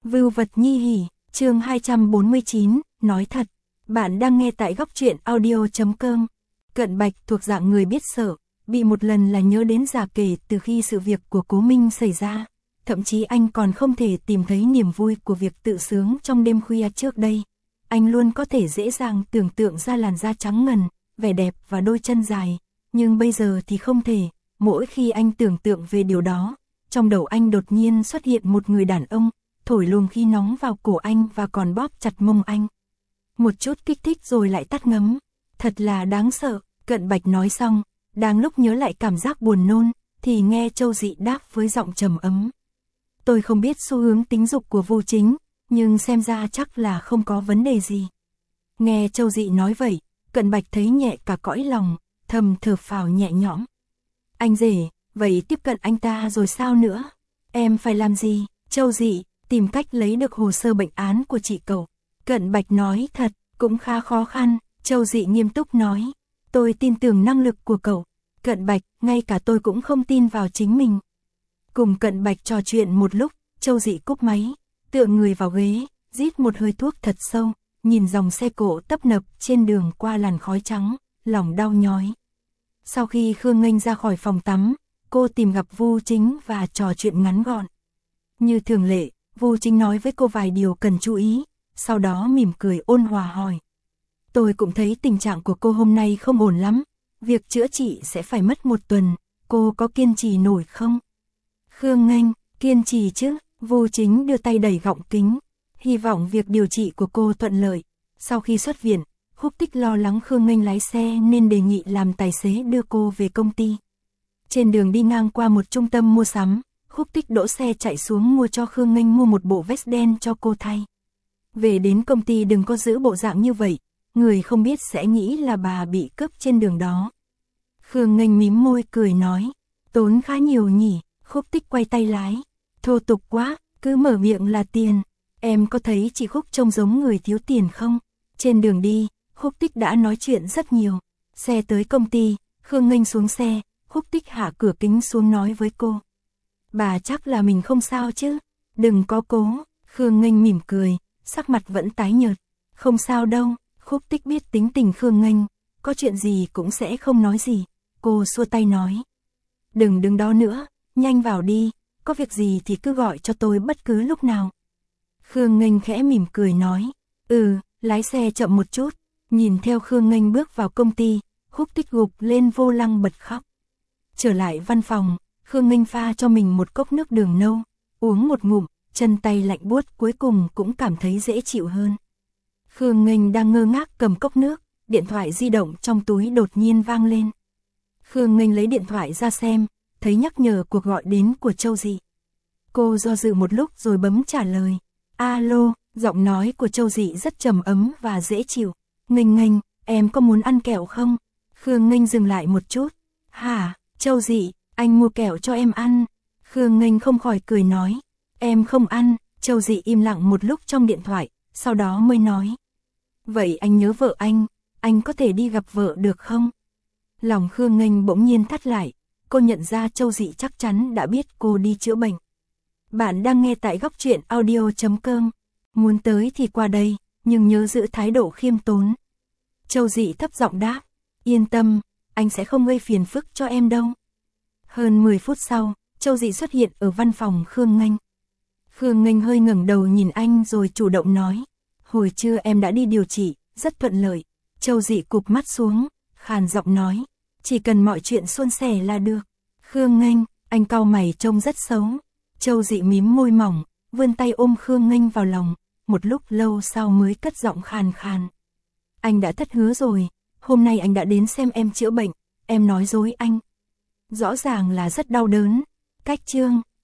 Vưu vật nhi hỉ, chương 249, nói thật. Bạn đang nghe tại góc truyện audio.com. Cận Bạch thuộc dạng người biết sợ, bị một lần là nhớ đến già kể từ khi sự việc của Cố Minh xảy ra. Thậm chí anh còn không thể tìm thấy niềm vui của việc tự sướng trong đêm khuya trước đây. Anh luôn có thể dễ dàng tưởng tượng ra làn da trắng ngần, vẻ đẹp và đôi chân dài. Nhưng bây giờ thì không thể, mỗi khi anh tưởng tượng về điều đó, trong đầu anh đột nhiên xuất hiện một người đàn ông, thổi luồng khí nóng vào cổ anh và còn bóp chặt mông anh. Một chút kích thích rồi lại tắt ngấm. Thật là đáng sợ, Cận Bạch nói xong, đang lúc nhớ lại cảm giác buồn nôn, thì nghe Châu Dị đáp với giọng trầm ấm. Tôi không biết xu hướng tính dục của Vu Chính, nhưng xem ra chắc là không có vấn đề gì. Nghe Châu Dị nói vậy, Cận Bạch thấy nhẹ cả cõi lòng, thầm thở phào nhẹ nhõm. Anh rể, vậy tiếp cận anh ta rồi sao nữa? Em phải làm gì? Châu Dị, tìm cách lấy được hồ sơ bệnh án của chị cậu. Cận Bạch nói thật, cũng khá khó khăn. Châu Dị nghiêm túc nói. Tôi tin tưởng năng lực của cậu. Cận Bạch, ngay cả tôi cũng không tin vào chính mình. Cùng Cận Bạch trò chuyện một lúc, Châu Dị cúp máy, tựa người vào ghế, rít một hơi thuốc thật sâu, nhìn dòng xe cộ tấp nập trên đường qua làn khói trắng, lòng đau nhói. Sau khi Khương Nghênh ra khỏi phòng tắm, cô tìm gặp Vu Chính và trò chuyện ngắn gọn. Như thường lệ, Vu Chính nói với cô vài điều cần chú ý, sau đó mỉm cười ôn hòa hỏi. Tôi cũng thấy tình trạng của cô hôm nay không ổn lắm, việc chữa trị sẽ phải mất 1 tuần, cô có kiên trì nổi không? Khương Nghênh, kiên trì chứ? Vu Chính đưa tay đẩy gọng kính, hy vọng việc điều trị của cô thuận lợi. Sau khi xuất viện, Khúc Tích lo lắng Khương Nghênh lái xe nên đề nghị làm tài xế đưa cô về công ty. Trên đường đi ngang qua một trung tâm mua sắm, Khúc Tích đỗ xe chạy xuống mua cho Khương Nghênh mua một bộ vest đen cho cô thay. Về đến công ty đừng có giữ bộ dạng như vậy, người không biết sẽ nghĩ là bà bị cướp trên đường đó. Khương Nghênh mím môi cười nói, tốn khá nhiều nhỉ. Khúc Tích quay tay lái, thô tục quá, cứ mở miệng là tiền. Em có thấy chị Khúc trông giống người thiếu tiền không? Trên đường đi, Khúc Tích đã nói chuyện rất nhiều. Xe tới công ty, Khương Nghênh xuống xe, Khúc Tích hạ cửa kính xuống nói với cô. Bà chắc là mình không sao chứ? Đừng có cố. Khương Nghênh mỉm cười, sắc mặt vẫn tái nhợt. Không sao đâu. Khúc Tích biết tính tình Khương Nghênh, có chuyện gì cũng sẽ không nói gì. Cô xua tay nói. Đừng đứng đó nữa, nhanh vào đi, có việc gì thì cứ gọi cho tôi bất cứ lúc nào. Khương Nghênh khẽ mỉm cười nói. Lái xe chậm một chút. Nhìn theo Khương Nghênh bước vào công ty, Khúc Tích gục lên vô lăng bật khóc. Trở lại văn phòng, Khương Nghênh pha cho mình một cốc nước đường nâu, uống một ngụm, chân tay lạnh buốt cuối cùng cũng cảm thấy dễ chịu hơn. Khương Nghênh đang ngơ ngác cầm cốc nước, điện thoại di động trong túi đột nhiên vang lên. Khương Nghênh lấy điện thoại ra xem, thấy nhắc nhở cuộc gọi đến của Châu Dị. Cô do dự một lúc rồi bấm trả lời. Alo, giọng nói của Châu Dị rất trầm ấm và dễ chịu. Nghênh, em có muốn ăn kẹo không? Khương Nghênh dừng lại một chút. Hả, Châu Dị, anh mua kẹo cho em ăn. Khương Nghênh không khỏi cười nói. Em không ăn. Châu Dị im lặng một lúc trong điện thoại, sau đó mới nói. Vậy anh nhớ vợ anh có thể đi gặp vợ được không? Lòng Khương Nghênh bỗng nhiên thắt lại, cô nhận ra Châu Dị chắc chắn đã biết cô đi chữa bệnh. Bạn đang nghe tại góc truyện audio.com. Muốn tới thì qua đây, nhưng nhớ giữ thái độ khiêm tốn. Châu Dị thấp giọng đáp, yên tâm, anh sẽ không gây phiền phức cho em đâu. Hơn 10 phút sau, Châu Dị xuất hiện ở văn phòng Khương Nghênh. Khương Nghênh hơi ngẩng đầu nhìn anh rồi chủ động nói, hồi trưa em đã đi điều trị, rất thuận lợi. Châu Dị cụp mắt xuống, khàn giọng nói, chỉ cần mọi chuyện suôn sẻ là được. Khương Nghênh, anh cau mày trông rất xấu. Châu Dị mím môi mỏng, vươn tay ôm Khương Nghênh vào lòng, một lúc lâu sau mới cất giọng khàn khàn. Anh đã thất hứa rồi, hôm nay anh đã đến xem em chữa bệnh, em nói dối anh. Rõ ràng là rất đau đớn. Cách chương